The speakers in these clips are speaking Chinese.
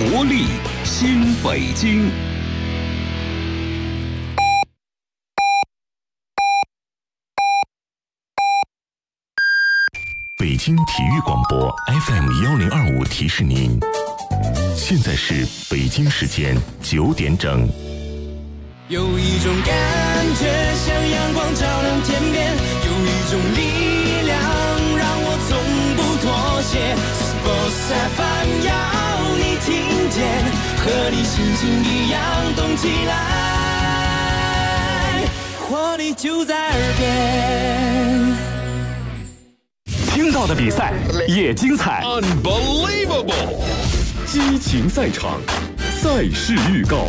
活力新北京。 北京体育广播 FM1025提示您，现在是北京时间9点整。 有一种感觉像阳光照亮天边，有一种力量让我从不妥协。Sports FM 要你听见，和你心情一样动起来，活力就在耳边。 听到的比赛也精彩 Unbelievable！ 激情赛场，赛事预告。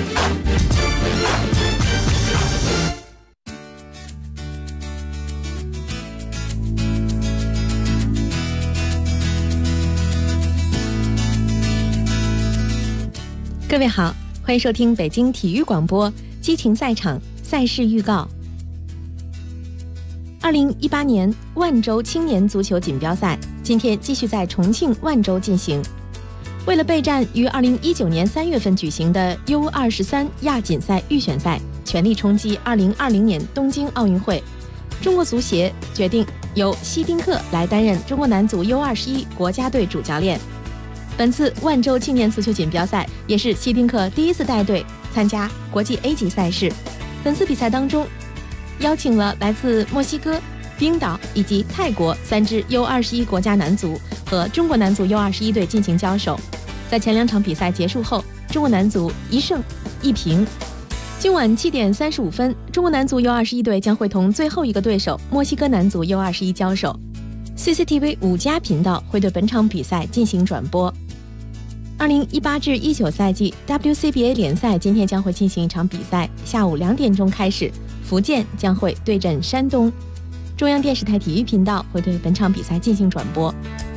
各位好，欢迎收听北京体育广播激情赛场赛事预告。2018年万州青年足球锦标赛今天继续在重庆万州进行。为了备战于2019年3月份举行的 U23 亚锦赛预选赛，全力冲击2020年东京奥运会，中国足协决定由希丁克来担任中国男足 U21 国家队主教练。本次万州青年足球锦标赛也是希丁克第一次带队参加国际 A 级赛事。本次比赛当中，邀请了来自墨西哥、冰岛以及泰国3支 U21 国家男足和中国男足 U21 队进行交手。在前2场比赛结束后，中国男足1胜1平。今晚7点35分，中国男足 U21 队将会同最后一个对手墨西哥男足 U21 交手。CCTV 5+频道会对本场比赛进行转播。2018至19赛季 WCBA 联赛今天将会进行一场比赛，下午2点钟开始，福建将会对阵山东。中央电视台体育频道会对本场比赛进行转播。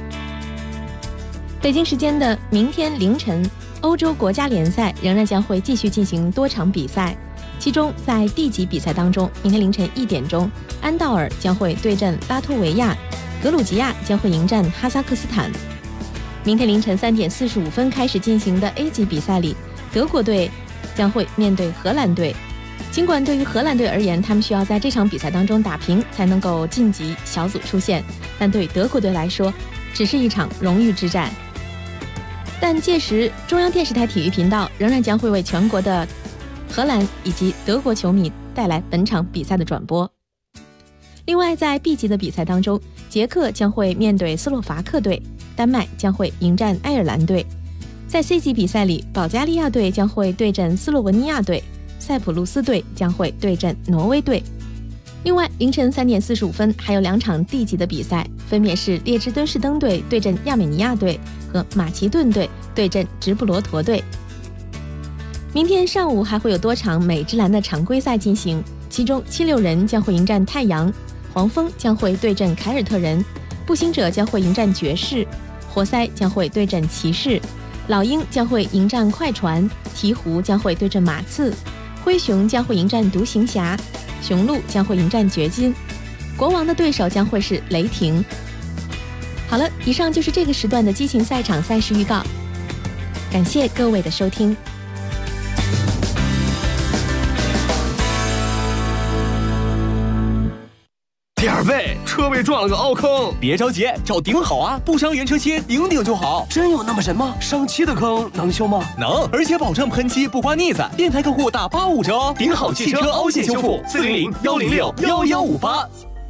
北京时间的明天凌晨，欧洲国家联赛仍然将会继续进行多场比赛，其中在 D 级比赛当中，明天凌晨1点钟，安道尔将会对阵拉脱维亚，格鲁吉亚将会迎战哈萨克斯坦。明天凌晨3点45分开始进行的 A 级比赛里，德国队将会面对荷兰队。尽管对于荷兰队而言，他们需要在这场比赛当中打平才能够晋级小组出线，但对德国队来说，只是一场荣誉之战。但届时，中央电视台体育频道仍然将会为全国的荷兰以及德国球迷带来本场比赛的转播。另外，在 B 级的比赛当中，捷克将会面对斯洛伐克队，丹麦将会迎战爱尔兰队。在 C 级比赛里，保加利亚队将会对阵斯洛文尼亚队，塞浦路斯队将会对阵挪威队。另外，凌晨3点45分还有2场 D 级的比赛，分别是列支敦士登队对阵亚美尼亚队和马其顿队对阵直布罗陀队。明天上午还会有多场美职篮的常规赛进行，其中76人将会迎战太阳，黄蜂将会对阵凯尔特人，步行者将会迎战爵士，活塞将会对阵骑士，老鹰将会迎战快船，鹈鹕将会对阵马刺，灰熊将会迎战独行侠，雄鹿将会迎战掘金，国王的对手将会是雷霆。好了，以上就是这个时段的激情赛场赛事预告，感谢各位的收听。 第二位，车位撞了个凹坑，别着急，找顶好啊，不伤原车漆，顶就好。 真有那么神吗？上漆的坑能修吗？ 能，而且保证喷漆不刮腻子，电台客户打85折哦。顶好汽车凹陷修复，400-106-1158。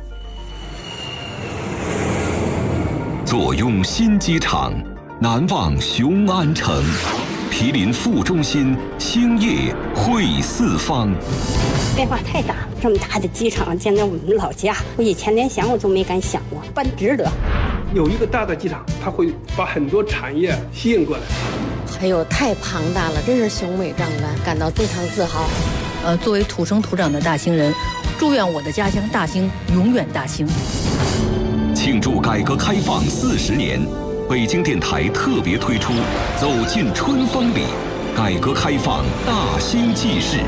坐拥新机场，难忘雄安城，毗邻副中心，兴业汇四方。 变化太大了，这么大的机场建在我们老家，我以前连想我都没敢想过，办值得。 有一个大的机场，它会把很多产业吸引过来。 哎呦，太庞大了，真是雄伟壮观，感到非常自豪。 作为土生土长的大兴人，祝愿我的家乡大兴永远大兴。 庆祝改革开放40年，北京电台特别推出《走进春风里》，改革开放大兴纪事。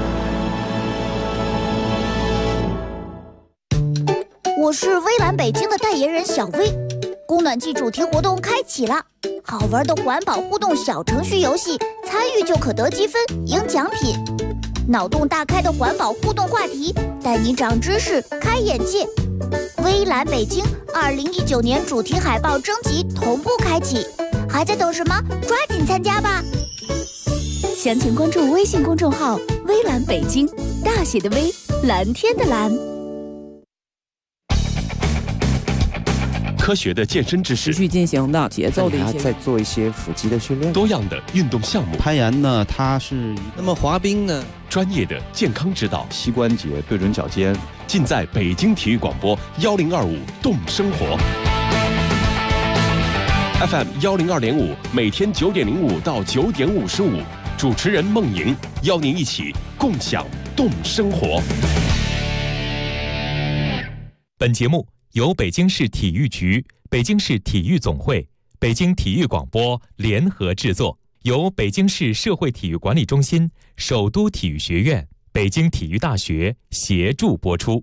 我是微蓝北京的代言人小薇。 供暖季主题活动开启了，好玩的环保互动小程序游戏，参与就可得积分赢奖品。脑洞大开的环保互动话题，带你长知识开眼界。微蓝北京2019年主题海报征集同步开启，还在等什么？抓紧参加吧！详情关注微信公众号“微蓝北京”，大写的微，蓝天的蓝。 科学的健身知识， 持续进行的节奏的一些， 再做一些腹肌的训练， 多样的运动项目。 攀岩呢，它是那么滑冰呢？ 专业的健康指导， 膝关节对准脚尖， 尽在北京体育广播1025动生活 FM 102.5，每天9点05到9点55，主持人孟莹邀您一起共享动生活。 本节目由北京市体育局、北京市体育总会、北京体育广播联合制作，由北京市社会体育管理中心、首都体育学院、北京体育大学协助播出。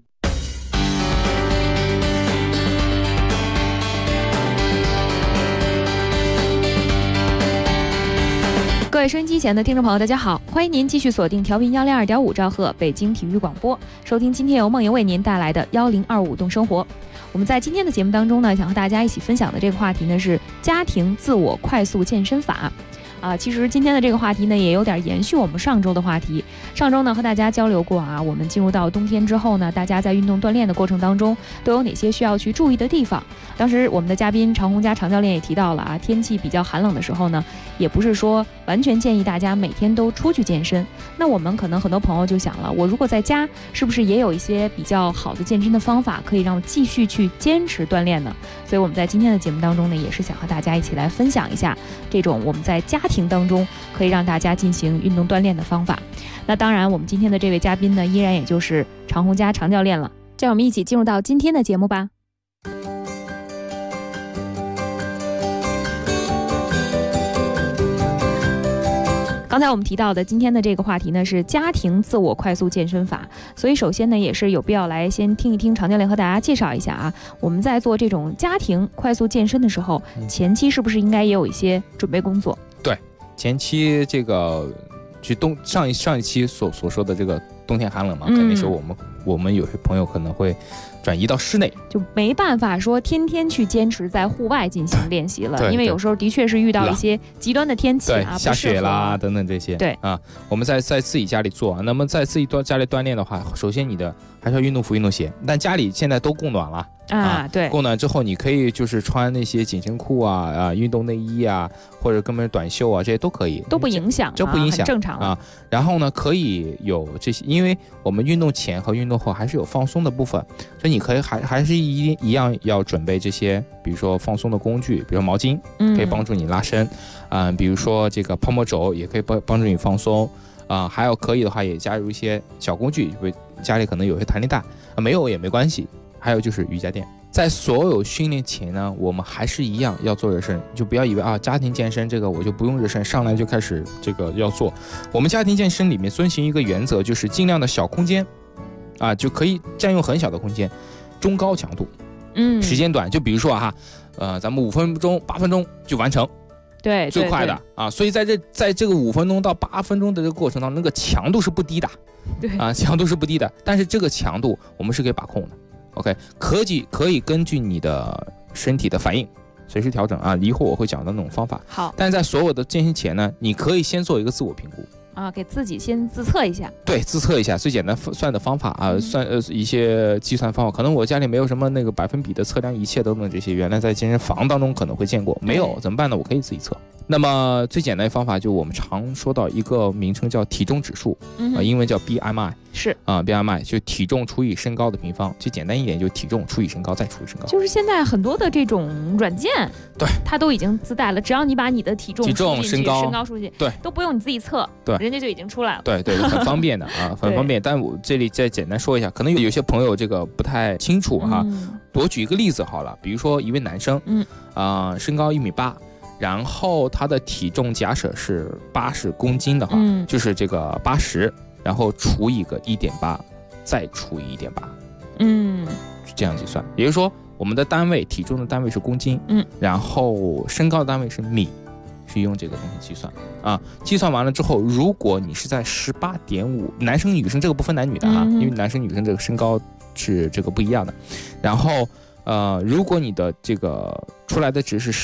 各位收音机前的听众朋友，大家好，欢迎您继续锁定调频102.5兆赫北京体育广播，收听今天由梦莹为您带来的1025动生活。我们在今天的节目当中呢，想和大家一起分享的这个话题呢是家庭自我快速健身法。其实今天的这个话题呢，也有点延续我们上周的话题。上周呢和大家交流过我们进入到冬天之后呢，大家在运动锻炼的过程当中都有哪些需要去注意的地方。当时我们的嘉宾常红佳常教练也提到了天气比较寒冷的时候呢，也不是说完全建议大家每天都出去健身。那我们可能很多朋友就想了，我如果在家是不是也有一些比较好的健身的方法，可以让我继续去坚持锻炼呢？所以我们在今天的节目当中呢，也是想和大家一起来分享一下这种我们在家庭当中可以让大家进行运动锻炼的方法。那当然我们今天的这位嘉宾呢，依然也就是常红佳常教练了。这样我们一起进入到今天的节目吧。刚才我们提到的今天的这个话题呢是家庭自我快速健身法，所以首先呢也是有必要来先听一听常教练和大家介绍一下我们在做这种家庭快速健身的时候，前期是不是应该也有一些准备工作？ 对，前期这个就上一期所说的这个冬天寒冷嘛，肯定是我们有些朋友可能会转移到室内， 就没办法说天天去坚持在户外进行练习了，因为有时候的确是遇到一些极端的天气下雪啦等等这些。 对我们在自己家里做那么在自己家里锻炼的话，首先你的还是要运动服、运动鞋，但家里现在都供暖了。 对， 供暖之后你可以就是穿那些紧身裤运动内衣或者根本短袖这些都可以， 都不影响， 这不影响， 很正常然后呢，可以有这些，因为我们运动前和运动后还是有放松的部分，所以你可以还是一样要准备这些，比如说放松的工具，比如说毛巾，可以帮助你拉伸，比如说这个泡沫轴也可以帮助你放松，还有可以的话也加入一些小工具，家里可能有些弹力带，没有也没关系。还有就是瑜伽垫，在所有训练前呢，我们还是一样要做热身，就不要以为家庭健身这个我就不用热身，上来就开始这个要做。我们家庭健身里面遵循一个原则，就是尽量的小空间，就可以占用很小的空间，中高强度，时间短，就比如说咱们5分钟、8分钟就完成， 对， 最快的所以在这个5分钟到8分钟的这个过程当中，那个强度是不低的， 对强度是不低的，但是这个强度我们是可以把控的。OK， 可以根据你的身体的反应随时调整一会儿我会讲到那种方法。 好， 但在所有的健身前呢，你可以先做一个自我评估给自己先自测一下。 对，自测一下最简单算的方法算一些计算方法。可能我家里没有什么那个百分比的测量仪器等等这些，原来在健身房当中可能会见过，没有怎么办呢？我可以自己测。那么最简单的方法就我们常说到一个名称叫体重指数，英文叫 BMI， 是 BMI 就体重除以身高的平方，最简单一点就体重除以身高再除以身高。 就是现在很多的这种软件， 对， 它都已经自带了，只要你把你的体重、身高输进去， 对， 都不用你自己测， 对， 人家就已经出来了。 对，很方便的很方便。但我这里再简单说一下，可能有些朋友这个不太清楚我举一个例子好了，比如说一位男生，身高1.8米。然后他的体重假设是80公斤的话，就是这个80，然后除以个1.8，再除以1.8，是这样计算。也就是说， 我们的单位体重的单位是公斤，然后身高的单位是米，是用这个东西计算啊。计算完了之后，如果你是在18.5，男生女生这个不分男女的啊，因为男生女生这个身高是这个不一样的。然后如果你的这个出来的值是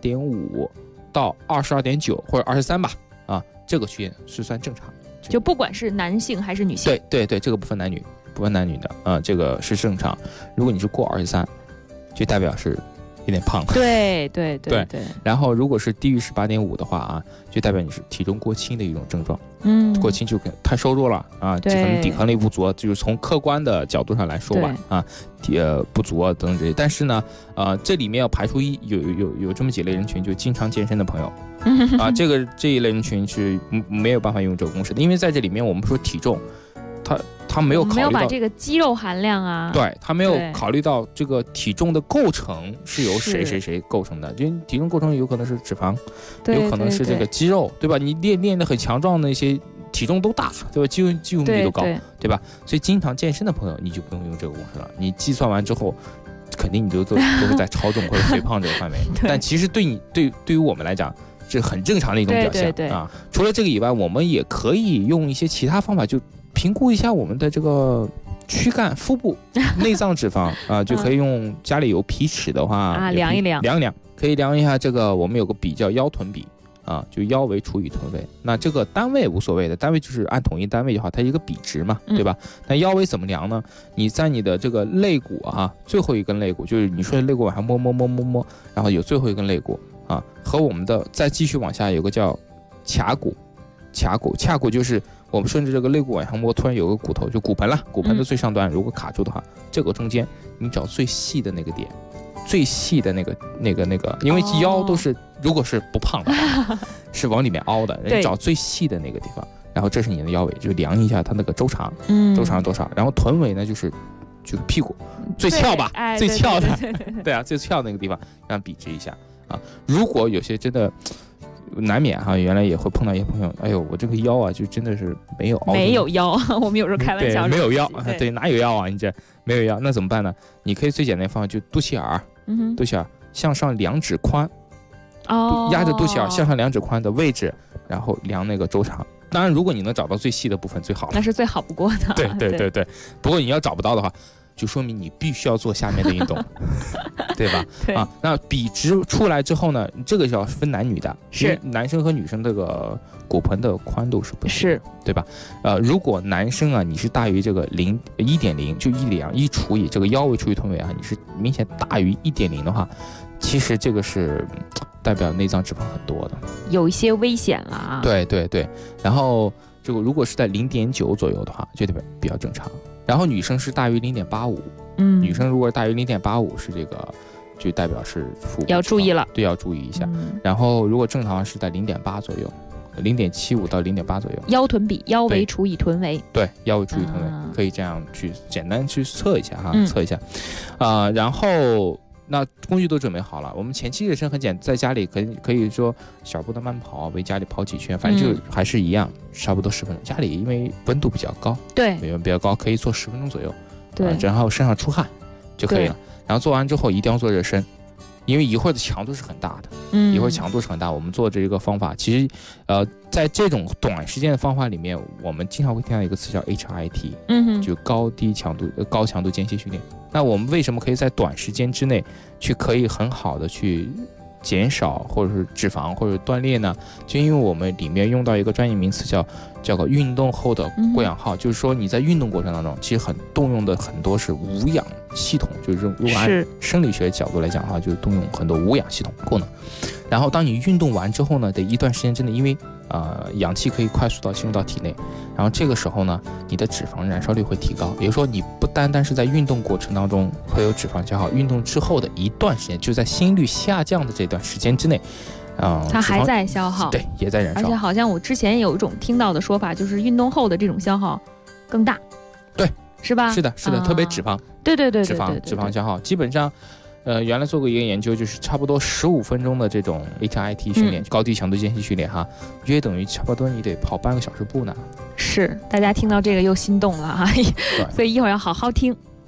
18.5到22.9或者23吧，啊，这个区间是算正常。 就不管是男性还是女性， 对，这个不分男女，不分男女的啊，这个是正常。如果你是过23，就代表是有点胖。 对。 然后如果是低于18.5的话啊，就代表你是体重过轻的一种症状。过轻就太瘦弱了啊，可能抵抗力不足，就是从客观的角度上来说吧啊，不足啊等等这些。但是呢，这里面要排除有这么几类人群，就经常健身的朋友啊，这一类人群是没有办法用这个公式的，因为在这里面我们说体重，他没有考虑到把这个肌肉含量啊， 对，他没有考虑到这个体重的构成是由谁构成的，就体重构成有可能是脂肪，有可能是这个肌肉，对吧？你练得很强壮的那些体重都大，对吧？肌肉密度高，对吧？所以经常健身的朋友你就不用用这个公式了，你计算完之后肯定你都是在超重或者肥胖这个范围但其实对于我们来讲是很正常的一种表现啊。除了这个以外，我们也可以用一些其他方法，就评估一下我们的这个躯干、腹部、内脏脂肪啊，就可以用家里有皮尺的话量一量， 可以量一下这个。我们有个比叫腰臀比啊，就腰围除以臀围。那这个单位无所谓的，单位就是按统一单位就好，它一个比值嘛，对吧？那腰围怎么量呢？你在你的这个肋骨啊，最后一根肋骨，就是你说的肋骨往上摸，然后有最后一根肋骨啊，和我们的再继续往下有个叫髂骨就是我们顺着这个肋骨往上摸，突然有个骨头，就骨盆了，骨盆的最上端如果卡住的话，这个中间你找最细的那个点，最细的那个，因为腰都是如果是不胖的话是往里面凹的，你找最细的那个地方，然后这是你的腰围，就量一下它那个周长，周长多少，然后臀围呢就是屁股最翘吧，最翘的，对啊，最翘那个地方，让比值一下啊。如果有些真的难免哈，原来也会碰到一些朋友，哎呦，我这个腰啊，就真的是没有凹， 没有腰，我们有时候开玩笑， 没有腰，对，哪有腰啊？你这没有腰，那怎么办呢？你可以最简单的方法就肚脐眼，肚脐眼向上2指宽，压着肚脐眼向上2指宽的位置，然后量那个周长。当然，如果你能找到最细的部分最好了， 那是最好不过的。 对。不过你要找不到的话，就说明你必须要做下面的运动，对吧？啊，那比值出来之后呢，这个是要分男女的，是男生和女生这个骨盆的宽度是不是，对吧？如果男生啊，你是大于这个1.0，就1除以这个腰围除以臀围啊，你是明显大于1.0的话，其实这个是代表内脏脂肪很多的， 有一些危险了啊。 对。然后这个如果是在0.9左右的话，就代表比较正常。然后女生是大于0.85，女生如果大于0.85是这个，就代表是腹部要注意了， 对，要注意一下。然后如果正常是在0.8左右，0.75到0.8左右。 腰臀比，腰围除以臀围， 对，腰围除以臀围，可以这样去简单去测一下哈，测一下，然后。那工具都准备好了，我们前期热身很简单，在家里可以说小步的慢跑，围家里跑几圈，反正就还是一样，差不多10分钟。家里因为温度比较高， 对， 比较高，可以做10分钟左右， 对， 然后身上出汗就可以了。然后做完之后一定要做热身，因为一会儿的强度是很大的，一会儿强度是很大。我们做这个方法，其实在这种短时间的方法里面，我们经常会听到一个词叫 HIIT，就高强度间歇训练。那我们为什么可以在短时间之内可以很好的去减少或者是脂肪或者锻炼呢？就因为我们里面用到一个专业名词叫个运动后的过氧耗，就是说你在运动过程当中，其实动用的很多是无氧系统，就是如果按生理学角度来讲的话，就是动用很多无氧系统功能。然后当你运动完之后呢，得一段时间之内，因为氧气可以快速进入到体内，然后这个时候呢，你的脂肪燃烧率会提高。也就是说，你不单单是在运动过程当中会有脂肪消耗，运动之后的一段时间，就在心率下降的这段时间之内， 它还在消耗， 对，也在燃烧。 而且好像我之前有一种听到的说法，就是运动后的这种消耗更大， 对， 是吧？ 是的，特别脂肪， 对， 脂肪消耗，基本上。原来做过一个研究，就是差不多15分钟的这种 HIIT 训练，高低强度间歇训练哈，约等于差不多你得跑半个小时步呢。 是，大家听到这个又心动了哈，所以一会儿要好好听。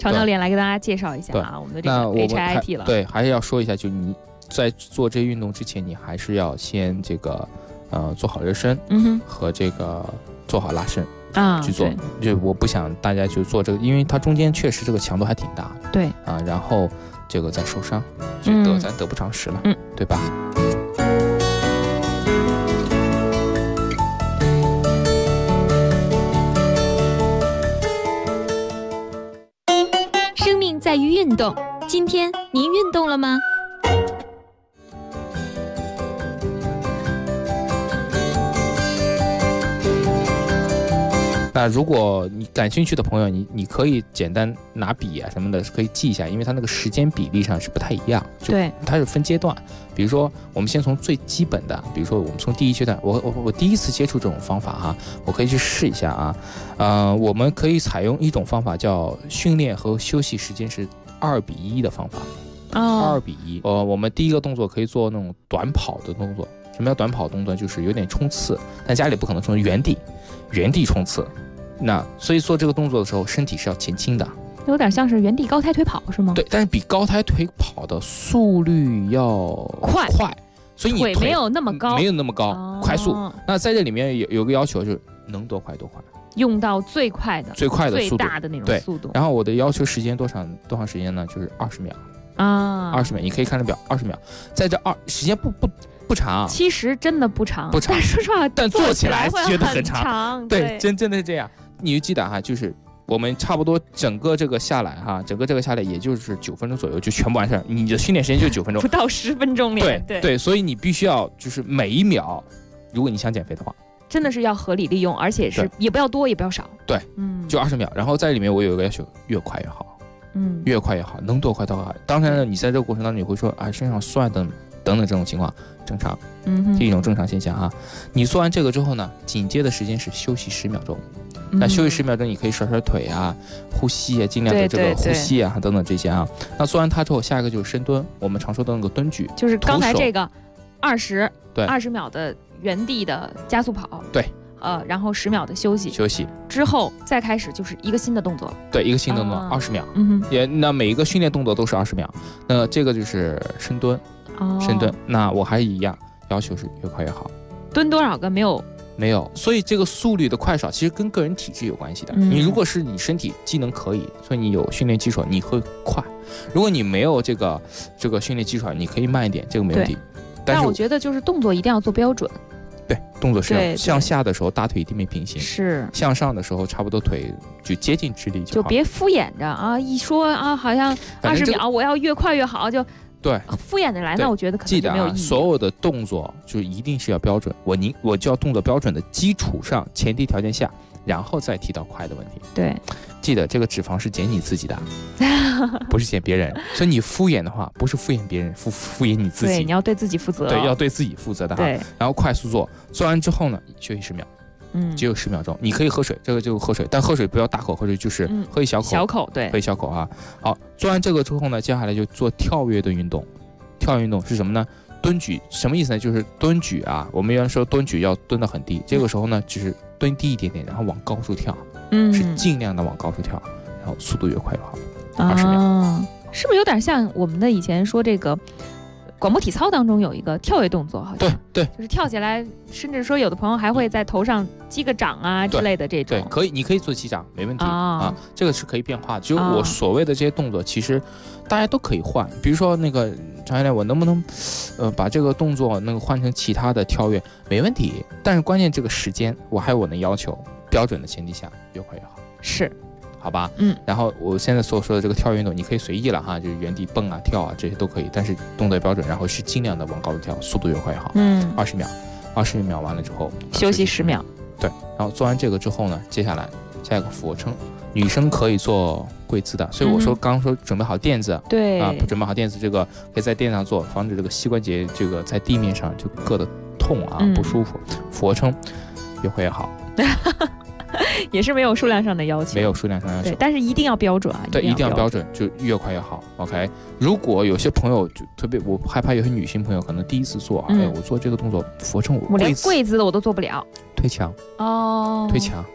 常教练来给大家介绍一下啊，我们的这个 HIIT 了。 对，还是要说一下，就你在做这运动之前，你还是要先这个做好热身，和这个做好拉伸啊去做。就我不想大家就做这个，因为它中间确实这个强度还挺大的。 对啊，然后这个再受伤，就咱得不偿失了，对吧？ 生命在于运动，今天您运动了吗？ 那如果你感兴趣的朋友，你可以简单拿笔啊什么的，可以记一下，因为它那个时间比例上是不太一样。 对， 它是分阶段。比如说，我们先从最基本的，比如说我们从第一阶段，我第一次接触这种方法哈，我可以去试一下啊。我们可以采用一种方法叫训练和休息时间是2:1的方法。2:1。我们第一个动作可以做那种短跑的动作。什么叫短跑动作？就是有点冲刺，但家里不可能冲原地冲刺。那所以做这个动作的时候，身体是要前倾的， 有点像是原地高抬腿跑是吗？ 对，但是比高抬腿跑的速率要快，所以你腿没有那么高， 快速。那在这里面有个要求，就是能多快多快， 用到最快的速度， 最大的那种速度。 然后我的要求时间多长时间呢？就是20秒啊，20秒，你可以看着表，20秒，在这时间不长， 其实真的不长，但说实话， 但做起来觉得很长。 对，真的是这样。你就记得哈，就是我们差不多整个这个下来哈，也就是9分钟左右就全部完事儿。你的训练时间就9分钟， 不到10分钟练。 对，所以你必须要就是每一秒，如果你想减肥的话， 真的是要合理利用，而且是也不要多也不要少。 对，就20秒。然后在里面我有一个要求，越快越好，越快越好，能多快多快。当然了，你在这个过程当中你会说啊，身上酸等等这种情况正常，是一种正常现象啊。你做完这个之后呢，紧接的时间是休息10秒钟。那休息10秒钟，你可以甩甩腿啊，呼吸啊，尽量的这个呼吸啊，等等这些啊。那做完它之后，下一个就是深蹲，我们常说的那个蹲举， 就是刚才这个20秒的原地的加速跑， 对， 然后10秒的休息之后，再开始就是一个新的动作， 对，一个新的动作20秒，那每一个训练动作都是20秒。那这个就是深蹲，那我还是一样，要求是越快越好。 蹲多少个没有， 所以这个速率的快少其实跟个人体质有关系的。你如果是你身体机能可以，所以你有训练基础，你会快；如果你没有这个训练基础，你可以慢一点，这个没问题。 但我觉得就是动作一定要做标准。 对，动作是要向下的时候大腿一定没平行， 是向上的时候差不多腿就接近直立就别敷衍着啊！一说啊，好像20秒我要越快越好就。 对， 敷衍着来，那我觉得可能就没有意义。 记得所有的动作就是一定是要标准，我就要动作标准的基础上，前提条件下，然后再提到快的问题。 对， 记得这个脂肪是减你自己的，不是减别人。所以你敷衍的话，不是敷衍别人，敷衍你自己。 对，你要对自己负责。 对，要对自己负责的哈。对，然后快速做完之后呢，休息10秒。只有10秒钟，你可以喝水，这个就喝水，但喝水不要大口喝水，就是喝一小口， 对， 喝一小口啊。好，做完这个之后呢，接下来就做跳跃的运动。跳跃运动是什么呢？蹲举什么意思呢？就是蹲举啊，我们原来说蹲举要蹲得很低，这个时候呢，就是蹲低一点点，然后往高处跳，是尽量的往高处跳，然后速度越快越好，20秒。 是不是有点像我们的以前说这个？广播体操当中有一个跳跃动作，好像对， 就是跳起来，甚至说有的朋友还会在头上击个掌啊之类的这种。 对，可以，你可以做击掌，没问题啊，这个是可以变化的。就是我所谓的这些动作，其实大家都可以换。比如说那个常教练，我能不能把这个动作那个换成其他的跳跃？没问题，但是关键这个时间，我还有我的要求，标准的前提下，越快越好。 是。 好吧，然后我现在所说的这个跳跃运动，你可以随意了哈，就是原地蹦啊、跳啊这些都可以，但是动作标准，然后是尽量的往高处跳，速度越快越好。20秒完了之后休息10秒。 对，然后做完这个之后呢，接下来下一个俯卧撑，女生可以做跪姿的，所以我说刚刚说准备好垫子， 对啊， 准备好垫子，这个可以在垫上做，防止这个膝关节这个在地面上就硌得痛啊，不舒服。俯卧撑越快越好。 也是没有数量上的要求， 没有数量上的要求， 对，但是一定要标准啊！ 对，一定要标准，就越快越好。OK， 如果有些朋友就特别，我害怕有些女性朋友可能第一次做，我做这个动作俯卧撑， 我连跪姿的我都做不了， 推墙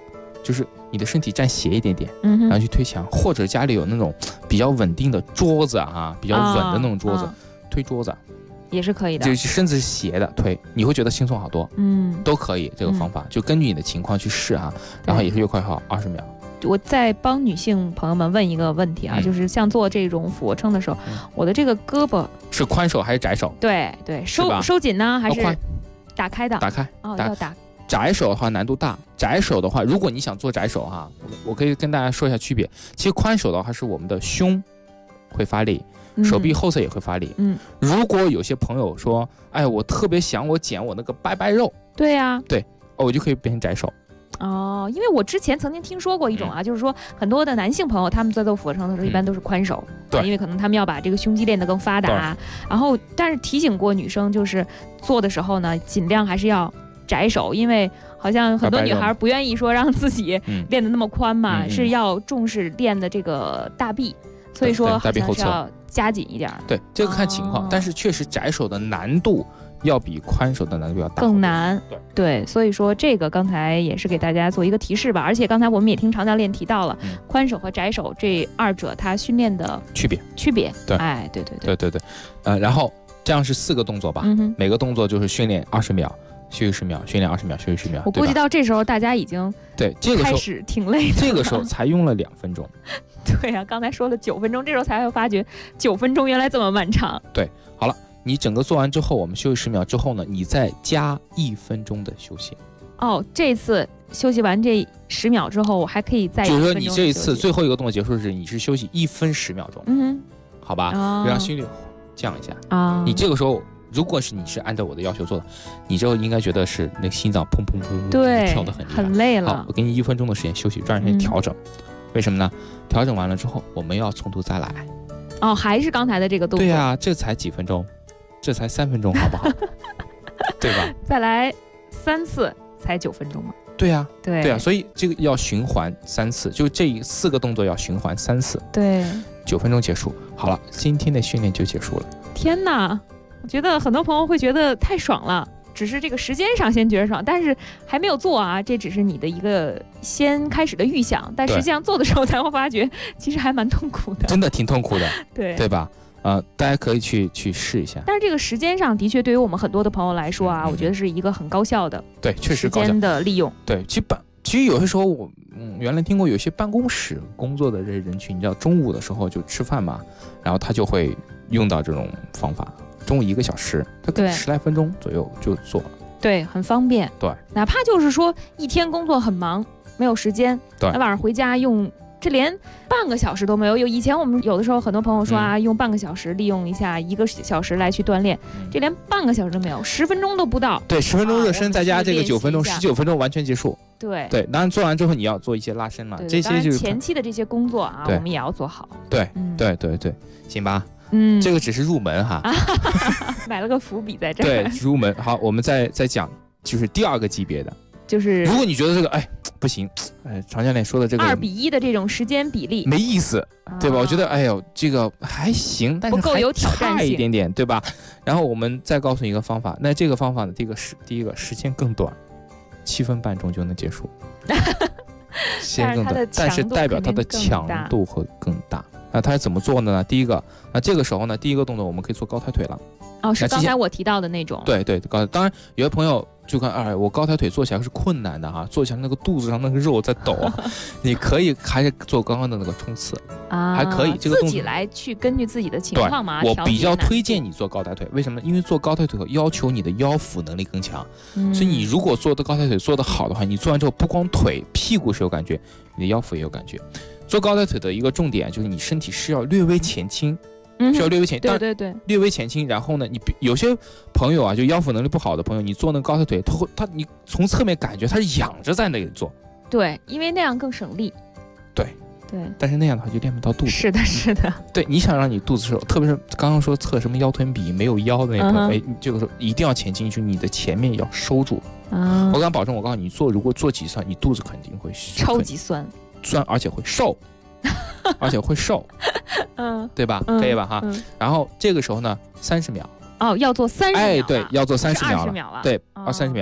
就是你的身体站斜一点点，然后去推墙，或者家里有那种比较稳定的桌子啊，比较稳的那种桌子，推桌子也是可以的， 就是身子是斜的推，你会觉得轻松好多。都可以这个方法，就根据你的情况去试啊，然后也是6块号20秒。 我在帮女性朋友们问一个问题啊，就是像做这种俯卧撑的时候，我的这个胳膊是宽手还是窄手？ 对，收紧呢还是打开的？ 打开要打。 窄手的话难度大，窄手的话，如果你想做窄手哈，我可以跟大家说一下区别。其实宽手的话是我们的胸会发力，手臂后侧也会发力。如果有些朋友说，哎，我特别想减我那个拜拜肉， 对呀， 对，我就可以变成窄手。 因为我之前曾经听说过一种就是说很多的男性朋友他们在做俯卧撑的时候一般都是宽手， 对， 因为可能他们要把这个胸肌练得更发达，然后但是提醒过女生就是做的时候呢，尽量还是要窄手，因为好像很多女孩不愿意说让自己练得那么宽嘛，是要重视练的这个大臂，所以说好像是要加紧一点。 对，这个看情况，但是确实窄手的难度要比宽手的难度要大， 更难。对，所以说这个刚才也是给大家做一个提示吧。而且刚才我们也听常教练提到了，宽手和窄手这二者它训练的区别。 对， 哎，对。 然后这样是4个动作吧，每个动作就是训练20秒。休息10秒，训练20秒，休息10秒。 我估计到这时候大家已经开始挺累的， 这个时候才用了2分钟。 对呀，刚才说了9分钟，这时候才会发觉9分钟原来这么漫长。 对，好了，你整个做完之后，我们休息10秒之后呢，你再加1分钟的休息。 这次休息完这10秒之后，我还可以再就是说你这一次最后一个动作结束时，你是休息1分10秒钟。好吧，让心率降一下啊。你这个时候。如果是你是按照我的要求做的，你就应该觉得是那个心脏砰砰砰跳得很厉害， 很累了。 好，我给你1分钟的时间休息，抓紧时间调整。为什么呢？调整完了之后，我们要从头再来。 还是刚才的这个动作。 对啊，这才几分钟，这才3分钟，好不好？对吧？ 再来3次才9分钟嘛。 对啊， 对啊，所以这个要循环3次，就这4个动作要循环3次。 对 ，9分钟结束。好了，今天的训练就结束了。 天哪！我觉得很多朋友会觉得太爽了，只是这个时间上先觉得爽，但是还没有做啊，这只是你的一个先开始的预想，但实际上做的时候才会发觉，其实还蛮痛苦的， 真的挺痛苦的， 对吧？大家可以去试一下。 但是这个时间上的确对于我们很多的朋友来说啊，我觉得是一个很高效的， 对，确实高效时间的利用。 对，其实有些时候我原来听过有些办公室工作的这些人群，你知道中午的时候就吃饭嘛，然后他就会用到这种方法。中午1个小时，他可能10来分钟左右就做了， 对，很方便。 对， 哪怕就是说一天工作很忙，没有时间， 对， 那晚上回家用，这连半个小时都没有。以前我们有的时候很多朋友说用半个小时利用一下1个小时来去锻炼，这连半个小时都没有，10分钟都不到。 对，10分钟热身，再加这个9分钟，19分钟完全结束。 对， 当然做完之后你要做一些拉伸嘛，这些就是前期的这些工作啊，我们也要做好。 对，行吧。这个只是入门哈， 买了个伏笔在这儿。 对，入门好，我们再讲，就是第2个级别的， 就是如果你觉得这个不行，常教练说的这个 2比1的这种时间比例没意思，对吧？我觉得这个还行，但是不够有挑战性一点点，对吧？然后我们再告诉你一个方法，那这个方法呢，第一个时间更短，7分半钟就能结束，时间更短，但是代表它的强度会更大。那它是怎么做的呢？第一个，这个时候呢，第一个动作我们可以做高抬腿了。 是刚才我提到的那种。 对，高抬。当然，有些朋友就看，我高抬腿做起来是困难的哈，做起来那个肚子上那个肉在抖啊。你可以还是做刚刚的那个冲刺还可以。这个动作自己来去根据自己的情况嘛。 我比较推荐你做高抬腿，为什么呢？因为做高抬腿要求你的腰腹能力更强，所以你如果做的高抬腿做得好的话，你做完之后不光腿，屁股是有感觉，你的腰腹也有感觉。做高抬腿的一个重点就是你身体是要略微前倾，需要略微前倾， 对， 略微前倾。然后呢，你有些朋友啊，就腰腹能力不好的朋友，你做那个高抬腿，你从侧面感觉他是仰着在那里做， 对，因为那样更省力。 对，但是那样的话就练不到肚子。 是的。对， 你想让你肚子瘦，特别是刚刚说测什么腰臀比没有腰的那朋友，这个时候一定要前倾，就你的前面要收住。我敢保证，我告诉你，如果做几算，你肚子肯定会超级酸， 而且会瘦。对吧？可以吧哈。然后这个时候呢，30秒。 要做30秒。 对，要做30秒了。 20秒了。 对，30秒。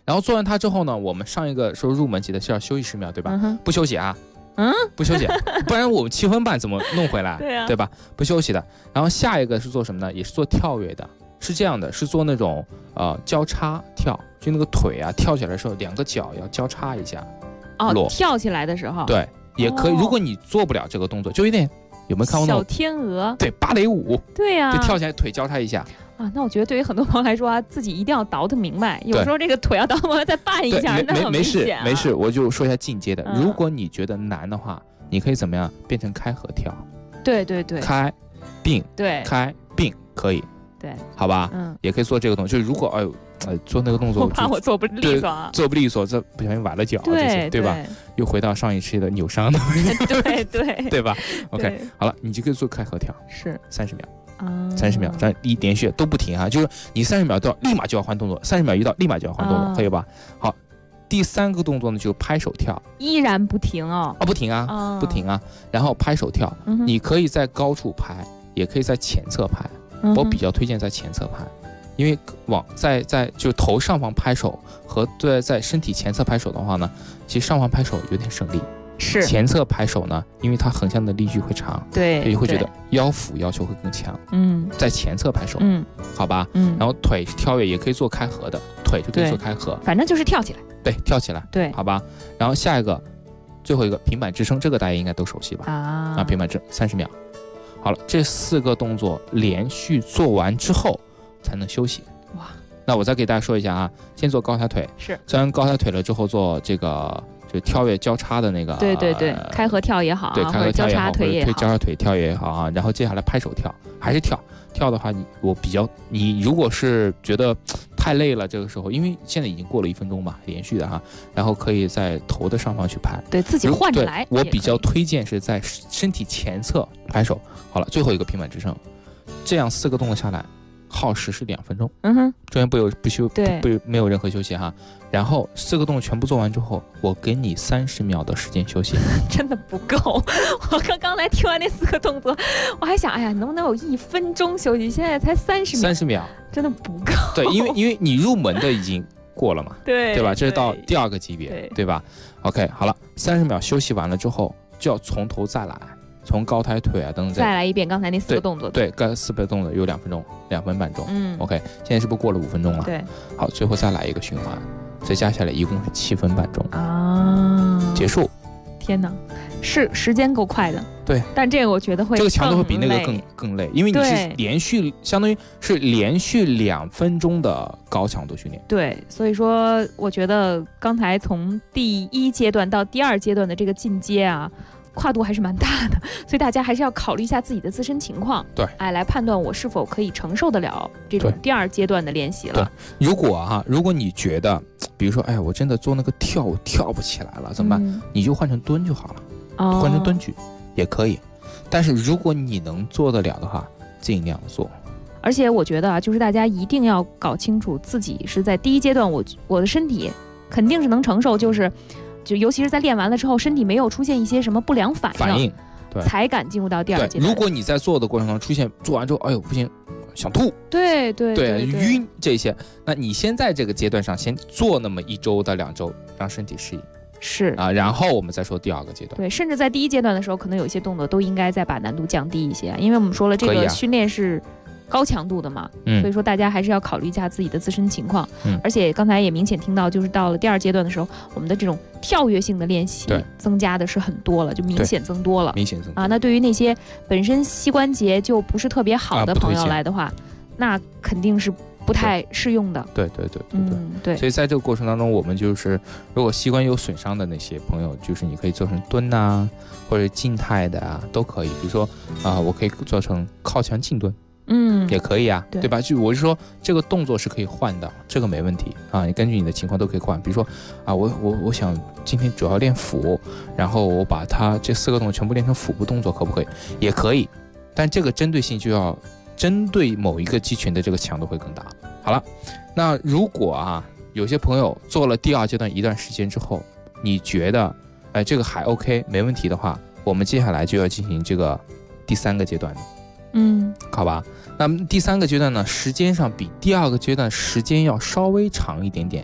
然后做完它之后呢，我们上一个说入门级的是要休息10秒，对吧？不休息啊，不休息，不然我们7分半怎么弄回来？ 对啊， 对吧？不休息的。然后下一个是做什么呢？也是做跳跃的，是这样的，是做那种交叉跳，就那个腿啊跳起来的时候，2个脚要交叉一下。 跳起来的时候。 对，也可以。如果你做不了这个动作，就有点有没有看过那种小天鹅？ 对，芭蕾舞。 对呀， 就跳起来腿交叉一下。 那我觉得对于很多朋友来说啊，自己一定要倒腾明白，有时候这个腿要倒腾再绊一下，那很危险。 没事，我就说一下进阶的。如果你觉得难的话，你可以怎么样变成开合跳？ 对， 开并对， 开并可以。 对， 好吧，也可以做这个动作。就如果做那个动作， 我怕我做不利索啊， 做不利索，这不小心崴了脚，对吧？又回到上一期的扭伤的，对吧 ？OK， 好了，你就可以做开合跳， 是 30秒。30秒，这样连续都不停啊，就是你30秒到立马就要换动作，30秒一到立马就要换动作，可以吧？好，第3个动作呢就是拍手跳， 依然不停哦。 不停啊，不停啊。然后拍手跳，你可以在高处拍，也可以在前侧拍。我比较推荐在前侧拍，因为在就头上方拍手和在身体前侧拍手的话呢，其实上方拍手有点省力。 是前侧拍手呢，因为它横向的力矩会长， 对， 所以会觉得腰腹要求会更强。在前侧拍手，好吧，然后腿跳跃也可以做开合的，腿就可以做开合， 反正就是跳起来， 对，跳起来， 对， 好吧。然后下一个，最后一个平板支撑，这个大家应该都熟悉吧？平板支30秒。好了，这4个动作连续做完之后才能休息。 哇， 那我再给大家说一下啊，先做高抬腿， 是做完高抬腿了之后做这个。就跳跃交叉的那个， 对，开合跳也好， 对，开合跳也好， 腿也好， 交叉腿跳也好啊。然后接下来拍手跳，还是跳的话，你如果是觉得太累了，这个时候，因为现在已经过了1分钟吧，连续的哈，然后可以在头的上方去拍， 对自己换着来。 我比较推荐是在身体前侧拍手。好了，最后一个平板支撑，这样4个动作下来。耗时是2分钟，中间没有任何休息哈。然后4个动作全部做完之后，我给你30秒的时间休息， 真的不够。我刚才听完那4个动作，我还想，哎呀，能不能有1分钟休息？现在才30秒，真的不够。 对，因为你入门的已经过了嘛， 对吧？这是到第2个级别，对吧 ？OK， 好了，30秒休息完了之后，就要从头再来。从高抬腿啊等等再来一遍刚才那4个动作， 对，刚4个动作有2分钟，2分半钟。OK， 现在是不是过了5分钟了？ 对， 好，最后再来一个循环，再加下来一共是7分半钟啊，结束。 天哪，是时间够快的， 对， 但这个我觉得会这个强度会比那个更累，因为你是连续，相当于是连续2分钟的高强度训练。 对，所以说我觉得刚才从第1阶段到第2阶段的这个进阶啊。跨度还是蛮大的，所以大家还是要考虑一下自己的自身情况， 对， 来判断我是否可以承受得了这种第2阶段的练习了。 对，如果你觉得，比如说，哎，我真的做那个跳不起来了，怎么办？你就换成蹲就好了，换成蹲举也可以。但是如果你能做得了的话，尽量做。 而且我觉得啊，就是大家一定要搞清楚自己是在第1阶段，我的身体肯定是能承受，就尤其是在练完了之后，身体没有出现一些什么不良反应， 对， 才敢进入到第2阶段。 如果你在做的过程中做完之后，哎呦不行，想吐， 对， 晕这些，那你先在这个阶段上先做那么1周到2周，让身体适应。 是啊，然后我们再说第2个阶段。 对，甚至在第1阶段的时候，可能有些动作都应该再把难度降低一些，因为我们说了，这个训练是高强度的嘛，所以说大家还是要考虑一下自己的自身情况。而且刚才也明显听到，就是到了第2阶段的时候，我们的这种跳跃性的练习增加的是很多了，就明显增多了。那对于那些本身膝关节就不是特别好的朋友来的话，那肯定是不太适用的。 对。所以在这个过程当中，我们就是如果膝关有损伤的那些朋友，就是你可以做成蹲啊，或者静态的啊，都可以。比如说我可以做成靠墙静蹲。也可以啊，对吧？就我是说，这个动作是可以换的，这个没问题啊。你根据你的情况都可以换。比如说我想今天主要练腹，然后我把它这4个动作全部练成腹部动作，可不可以？也可以，但这个针对性就要针对某一个肌群的这个强度会更大。好了，那如果有些朋友做了第2阶段一段时间之后，你觉得这个还 OK 没问题的话，我们接下来就要进行这个第3个阶段。好吧。那么第3个阶段呢，时间上比第2个阶段时间要稍微长一点点，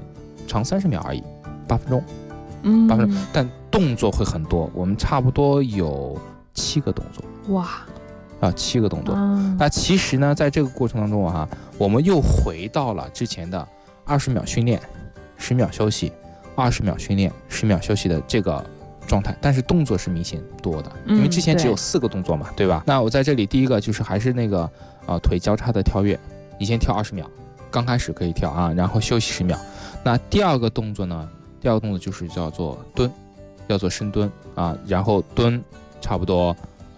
长30秒而已，8分钟，8分钟，但动作会很多，我们差不多有7个动作。 哇 ，7个动作。那其实呢，在这个过程当中啊，我们又回到了之前的20秒训练，10秒休息，20秒训练，10秒休息的这个状态，但是动作是明显多的，因为之前只有4个动作嘛，对吧？那我在这里第一个就是还是那个腿交叉的跳跃，你先跳20秒，刚开始可以跳啊，然后休息10秒。那第二个动作呢？第二个动作就是叫做蹲，要做深蹲啊，然后蹲差不多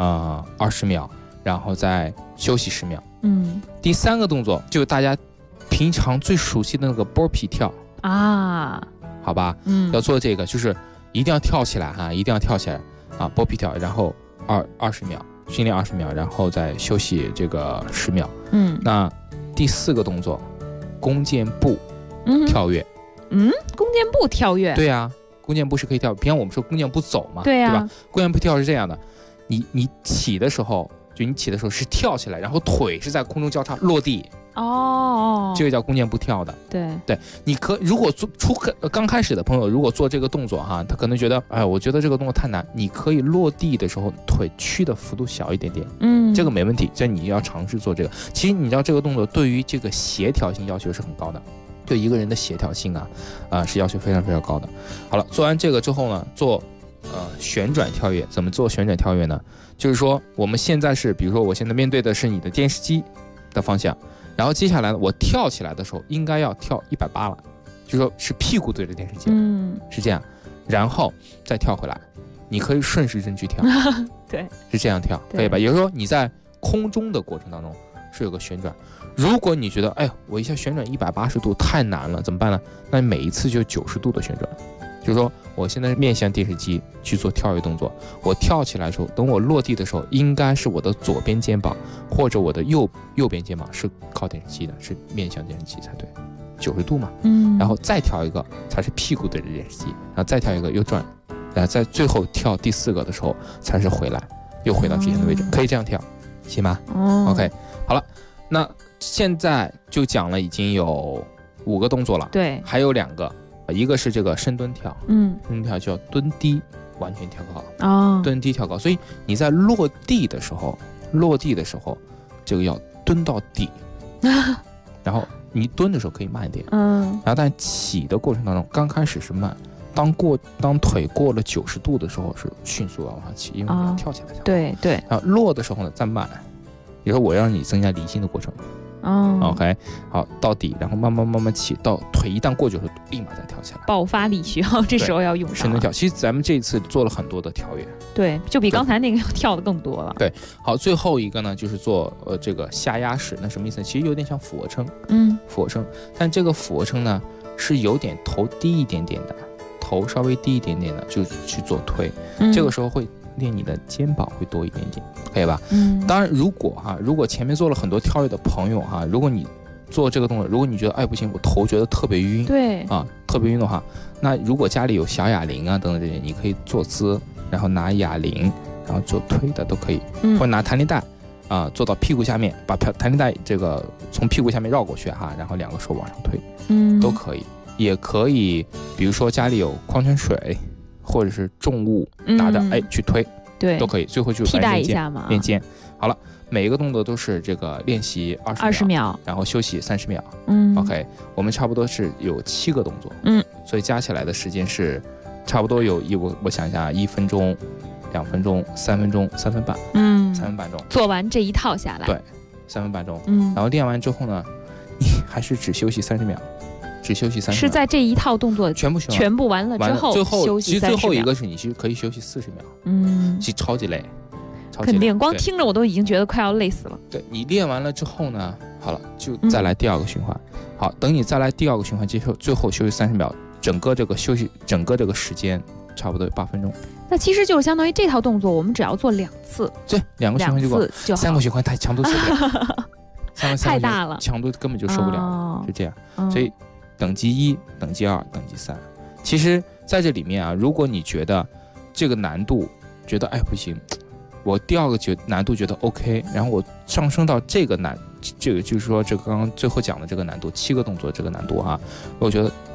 20秒，然后再休息10秒。第3个动作就是大家平常最熟悉的那个波比跳啊，好吧？要做这个就是一定要跳起来哈，一定要跳起来啊，波比跳，然后20秒训练20秒，然后再休息这个10秒。那第4个动作，弓箭步跳跃。 弓箭步跳跃。 对啊，弓箭步是可以跳，平常我们说弓箭步走嘛， 对吧？弓箭步跳是这样的，你起的时候，是跳起来，然后腿是在空中交叉落地。这个叫弓箭步跳的。对，你如果刚开始的朋友，如果做这个动作哈，他可能觉得，哎，我觉得这个动作太难。你可以落地的时候腿屈的幅度小一点点，这个没问题。这你要尝试做这个。其实你知道这个动作对于这个协调性要求是很高的。对一个人的协调性是要求非常非常高的。好了，做完这个之后呢，做旋转跳跃。怎么做旋转跳跃呢？就是说我们现在是，比如说我现在面对的是你的电视机的方向，然后接下来我跳起来的时候应该要跳180了，就是说是屁股对着电视机，是这样，然后再跳回来，你可以顺时针去跳， 对， 是这样跳，可以吧？也就是说你在空中的过程当中是有个旋转。如果你觉得，哎，我一下旋转180度太难了，怎么办呢？那你每一次就90度的旋转，就是说我现在面向电视机去做跳跃动作，我跳起来的时候，等我落地的时候，应该是我的左边肩膀或者我的右边肩膀是靠电视机的，是面向电视机才对，90度嘛。然后再跳一个才是屁股对着电视机，然后再跳一个又转，然后在最后跳第4个的时候才是回来，又回到之前的位置，可以这样跳，行吗？OK， 好了，那现在就讲了已经有5个动作了， 对， 还有2个，一个是这个深蹲跳，深蹲跳叫蹲低完全跳高，蹲低跳高，所以你在落地的时候，这个要蹲到底，然后你蹲的时候可以慢一点，然后但起的过程当中，刚开始是慢，当腿过了90度的时候是迅速要往上起，因为你要跳起来才对， 然后落的时候呢再慢，比如说我让你增加离心的过程。OK， 好，到底，然后慢慢起，到腿一旦过90度，立马再跳起来， 爆发力需要这时候要用上。 深蹲跳，其实咱们这一次做了很多的跳跃， 对，就比刚才那个要跳的更多了。 对，好，最后一个呢就是做这个下压式，那什么意思呢？其实有点像俯卧撑，俯卧撑，但这个俯卧撑呢是有点头低一点点的，头稍微低一点点的就去做推，这个时候会练你的肩膀会多一点点，可以吧？当然如果前面做了很多跳跃的朋友如果你做这个动作，如果你觉得不行，我头觉得特别晕， 对特别晕的话，那如果家里有小哑铃等等这些，你可以坐姿，然后拿哑铃，然后做推的都可以，或者拿弹力带做到屁股下面，把弹力带这个从屁股下面绕过去然后2个手往上推，都可以，也可以，比如说家里有矿泉水。或者是重物拿着去推， 对， 都可以。最后就替代一下嘛， 练肩。好了，每一个动作都是这个练习20秒，然后休息30秒。OK， 我们差不多是有7个动作，所以加起来的时间是差不多有我想一下，1分钟、2分钟、3分钟、3分半，3分半钟。 做完这一套下来， 对，3分半钟。然后练完之后呢，你还是只休息30秒。只休息30秒， 是在这一套动作全部完了之后， 最后休息30秒。 其实最后一个是你其实可以休息40秒，其实超级累， 肯定光听着我都已经觉得快要累死了。 对，你练完了之后呢，好了，就再来第2个循环。好，等你再来第2个循环，最后休息30秒，整个这个时间差不多8分钟。 那其实就是相当于这套动作，我们只要做2次， 对，2个循环就够， 就好。3 个循环太强度受不了， 太大了， 强度根本就受不了，是这样，所以。等级1、等级2、等级3，其实在这里面如果你觉得这个难度觉得不行，我第2个难度觉得 OK， 然后我上升到这个就是说这个刚刚最后讲的这个难度7个动作这个难度我觉得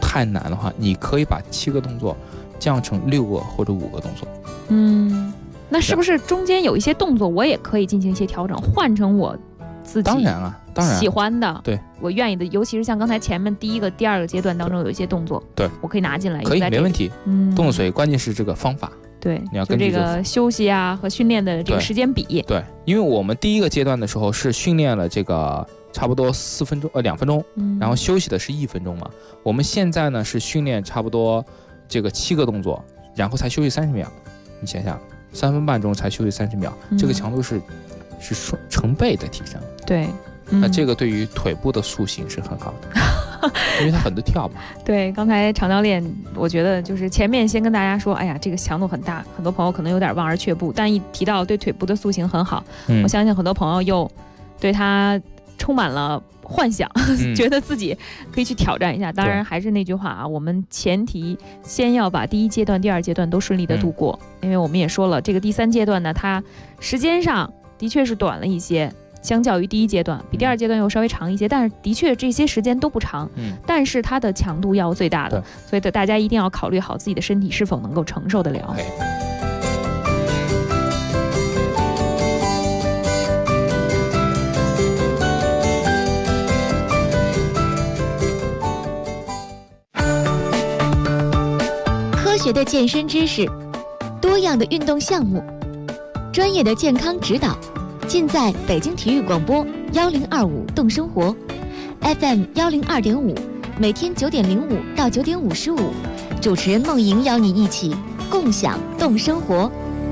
太难的话，你可以把7个动作降成6个或者5个动作。 那是不是中间有一些动作我也可以进行一些调整，换成我自己当然啊，当然喜欢的， 对， 我愿意的，尤其是像刚才前面第1个、第2个阶段当中有一些动作， 对， 我可以拿进来， 可以没问题。动作随，关键是这个方法。 对， 你要根据这个休息啊和训练的这个时间比。 对，因为我们第1个阶段的时候是训练了这个差不多2分钟，然后休息的是1分钟嘛。我们现在呢是训练差不多这个7个动作，然后才休息30秒。你想想，3分半钟才休息30秒，这个强度是成倍的提升。 对。 那这个对于腿部的塑形是很好的，因为它很多跳嘛。 对，刚才常教练，我觉得就是前面先跟大家说，哎呀，这个强度很大，很多朋友可能有点望而却步，但一提到对腿部的塑形很好，我相信很多朋友又对他充满了幻想，觉得自己可以去挑战一下。当然还是那句话啊，我们前提先要把第1阶段、第2阶段都顺利的度过，因为我们也说了，这个第3阶段呢，它时间上的确是短了一些。相较于第1阶段，比第2阶段又稍微长一些，但是的确这些时间都不长，但是它的强度要最大的，所以大家一定要考虑好自己的身体是否能够承受得了。 科学的健身知识，多样的运动项目，专业的健康指导。尽在北京体育广播1025动生活 FM 102.5，每天9点05到9点55，主持人梦莹邀你一起共享动生活。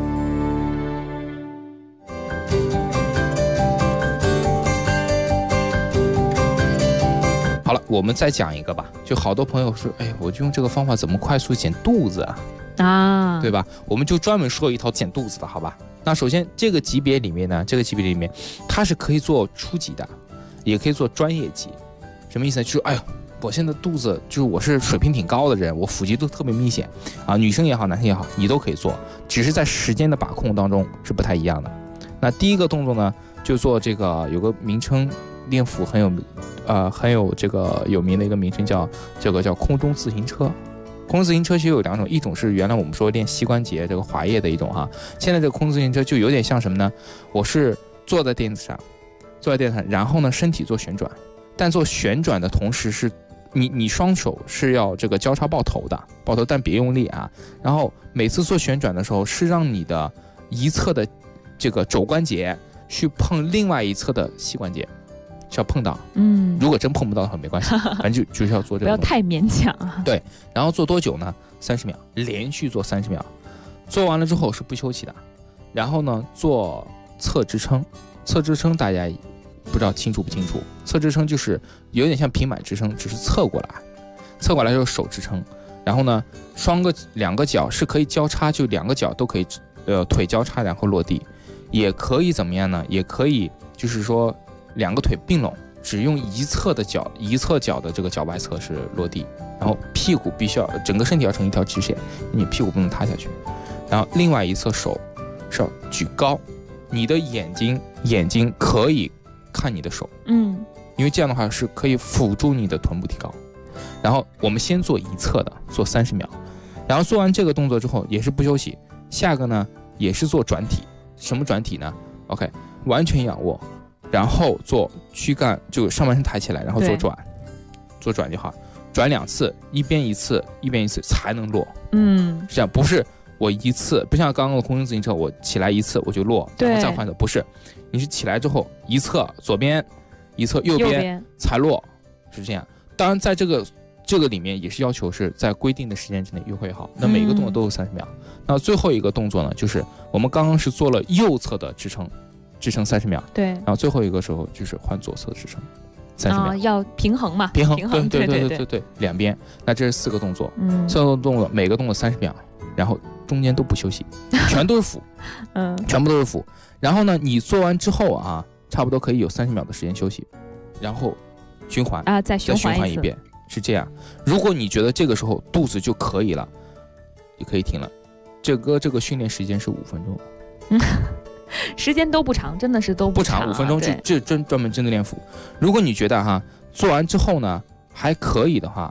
好了，我们再讲一个吧。就好多朋友说，哎，我就用这个方法怎么快速减肚子啊？对吧？我们就专门说一套减肚子的，好吧？那首先这个级别里面呢，它是可以做初级的，也可以做专业级。什么意思呢？就是哎呦，我现在肚子就是我是水平挺高的人，我腹肌都特别明显啊，女生也好，男生也好，你都可以做，只是在时间的把控当中是不太一样的。那第1个动作呢，就做这个有个名称，练腹很有这个有名的一个名称叫空中自行车。空中自行车其实有2种，一种是原来我们说练膝关节这个滑液的一种哈，现在这个空中自行车就有点像什么呢？我是坐在垫子上，然后呢身体做旋转，但做旋转的同时是你双手是要这个交叉抱头，但别用力啊。然后每次做旋转的时候是让你的一侧的这个肘关节去碰另外一侧的膝关节。是要碰到，如果真碰不到的话没关系，反正就是要做这个， 不要太勉强啊。 对，然后做多久呢？30秒，连续做30秒，做完了之后是不休息的。然后呢，做侧支撑，大家不知道清楚不清楚？侧支撑就是有点像平板支撑，只是侧过来就是手支撑。然后呢，2个脚是可以交叉，就2个脚都可以，腿交叉然后落地，也可以怎么样呢？也可以就是说。2个腿并拢，只用一侧脚的这个脚外侧是落地，然后屁股必须要整个身体要成一条直线，你屁股不能塌下去。然后另外一侧手是要举高，你的眼睛可以看你的手，因为这样的话是可以辅助你的臀部提高。然后我们先做一侧的，做30秒，然后做完这个动作之后也是不休息，下个呢也是做转体。什么转体呢 ？OK， 完全仰卧。然后做躯干，就上半身抬起来，然后做转就好，转2次，一边一次才能落。是这样，不是我一次，不像刚刚的空中自行车，我起来一次我就落，然后再换走，不是，你是起来之后一侧左边，一侧右边才落，是这样。当然，在这个里面也是要求是在规定的时间之内约会好，那每一个动作都有30秒。那最后一个动作呢，就是我们刚刚是做了右侧的支撑30秒， 对， 然后最后一个时候就是换左侧支撑30秒， 要平衡嘛， 平衡，对，两边。那这是4个动作，4个动作每个动作30秒，然后中间都不休息，全都是腹，全部都是腹。然后呢，你做完之后啊，差不多可以有30秒的时间休息，然后循环啊，再循环一遍，是这样。如果你觉得这个时候肚子就可以了，也可以停了。这个训练时间是5分钟。 时间都不长，真的是都不长 ，5分钟就专门针对练腹。如果你觉得做完之后呢还可以的话，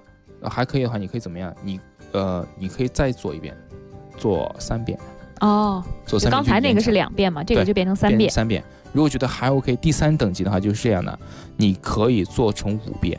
还可以的话，你可以怎么样？你可以再做一遍，做3遍。做3遍。 刚才那个是2遍嘛，这个就变成3遍。 3遍。如果觉得还 OK， 第3等级的话就是这样的，你可以做成5遍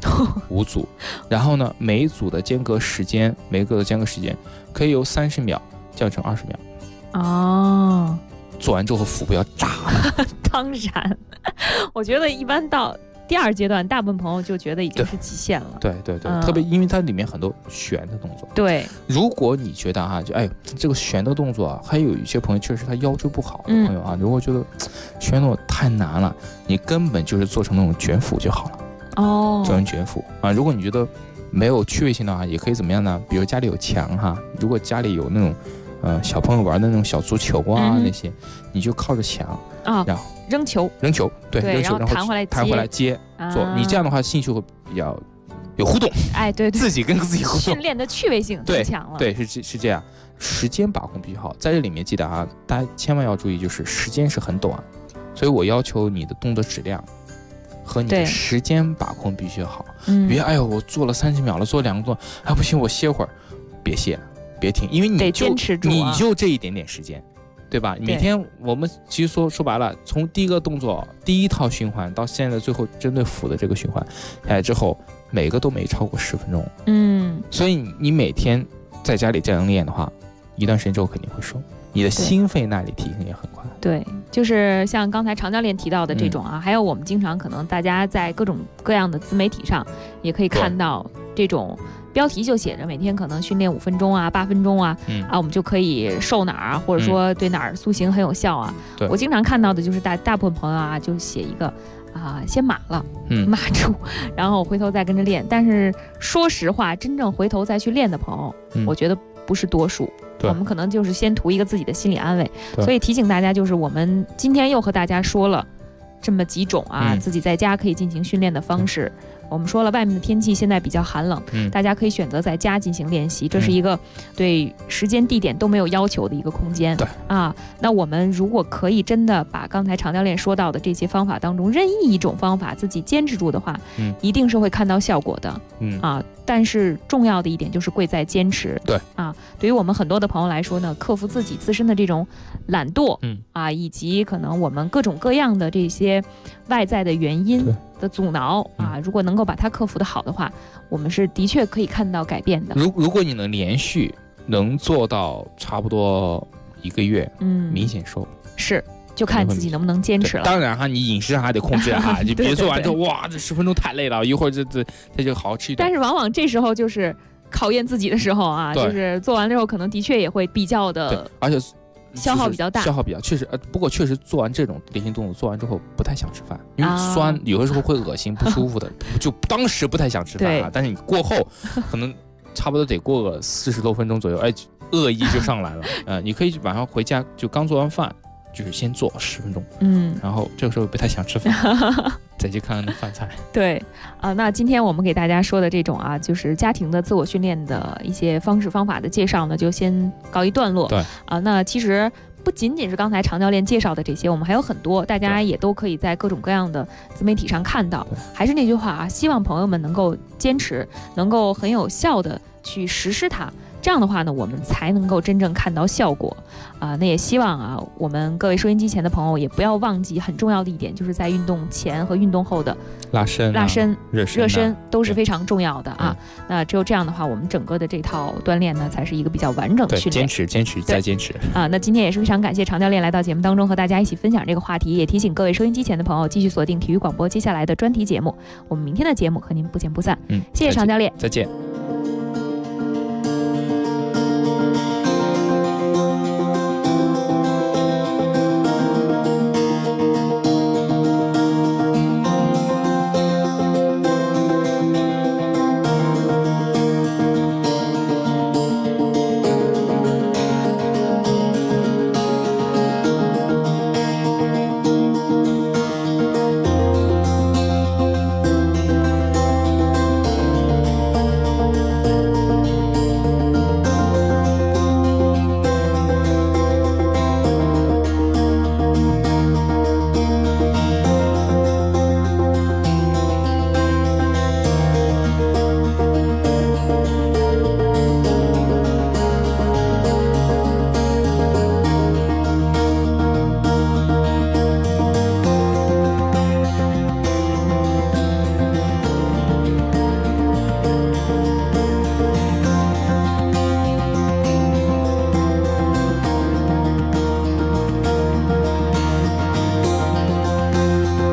，5组。然后呢，每一组的间隔时间可以由30秒降成20秒。做完之后腹部要炸了。 当然，我觉得一般到第2阶段，大部分朋友就觉得已经是极限了。 对，特别因为它里面很多旋的动作。 对， 如果你觉得这个旋的动作啊，还有一些朋友确实他腰椎不好的朋友啊，如果觉得旋动太难了，你根本就是做成那种卷腹就好了。做成卷腹啊。如果你觉得没有趣味性的话，也可以怎么样呢？比如家里有墙哈，如果家里有那种小朋友玩的那种小足球啊，那些你就靠着墙然后扔球， 对， 然后弹回来接做。你这样的话，兴趣会比较有互动。 对， 自己跟自己互动， 训练的趣味性增强了。 对，是这样。时间把控比较好，在这里面记得啊，大家千万要注意，就是时间是很短，所以我要求你的动作质量和你的时间把控必须好。别我做了30秒了，做2个动作，不行，我歇会儿，别歇。别停，因为你就这一点点时间，对吧？每天我们其实说白了，从第一个动作第1套循环到现在最后针对腹的这个循环下来之后，每个都没超过10分钟。所以你每天在家里这样练的话，一段时间之后肯定会瘦，你的心肺耐力提升也很快。 对，就是像刚才常教练提到的这种还有我们经常可能大家在各种各样的自媒体上也可以看到这种标题就写着每天可能训练5分钟啊、8分钟啊，我们就可以瘦哪儿，或者说对哪儿塑形很有效啊。我经常看到的就是大部分朋友啊，就写一个先码了，码住，然后回头再跟着练。但是说实话，真正回头再去练的朋友，我觉得不是多数。我们可能就是先图一个自己的心理安慰，所以提醒大家，就是我们今天又和大家说了这么几种自己在家可以进行训练的方式。我们说了，外面的天气现在比较寒冷，大家可以选择在家进行练习，这是一个对时间地点都没有要求的一个空间。那我们如果可以真的把刚才常教练说到的这些方法当中任意一种方法自己坚持住的话，一定是会看到效果的。但是重要的一点就是贵在坚持。对于我们很多的朋友来说呢，克服自己自身的这种懒惰，以及可能我们各种各样的这些外在的原因的阻挠如果能够把它克服的好的话，我们是的确可以看到改变的。 如果你能连续能做到差不多1个月，明显瘦。 就看自己能不能坚持了。 当然你饮食还得控制你别做完之后这10分钟太累了，一会儿这就好好吃一顿。 但是往往这时候就是考验自己的时候就是做完之后可能的确也会比较的， 而且消耗比较大， 确实不过确实做完这种例行动作，做完之后不太想吃饭，因为酸有的时候会恶心不舒服的，就当时不太想吃饭但是你过后可能差不多得过个40多分钟左右，饿意就上来了。你可以晚上回家就刚做完饭，就是先做10分钟，然后这个时候不太想吃饭，再去看看那饭菜。 对那今天我们给大家说的这种就是家庭的自我训练的一些方式方法的介绍呢，就先告一段落。那其实不仅仅是刚才常教练介绍的这些，我们还有很多，大家也都可以在各种各样的自媒体上看到。还是那句话希望朋友们能够坚持，能够很有效的去实施它。这样的话呢，我们才能够真正看到效果那也希望我们各位收音机前的朋友也不要忘记很重要的一点，就是在运动前和运动后的拉伸、 热身都是非常重要的那只有这样的话，我们整个的这套锻炼呢，才是一个比较完整的训练。 坚持再坚持那今天也是非常感谢常教练来到节目当中和大家一起分享这个话题，也提醒各位收音机前的朋友继续锁定体育广播接下来的专题节目。我们明天的节目和您不见不散。谢谢常教练， 再见。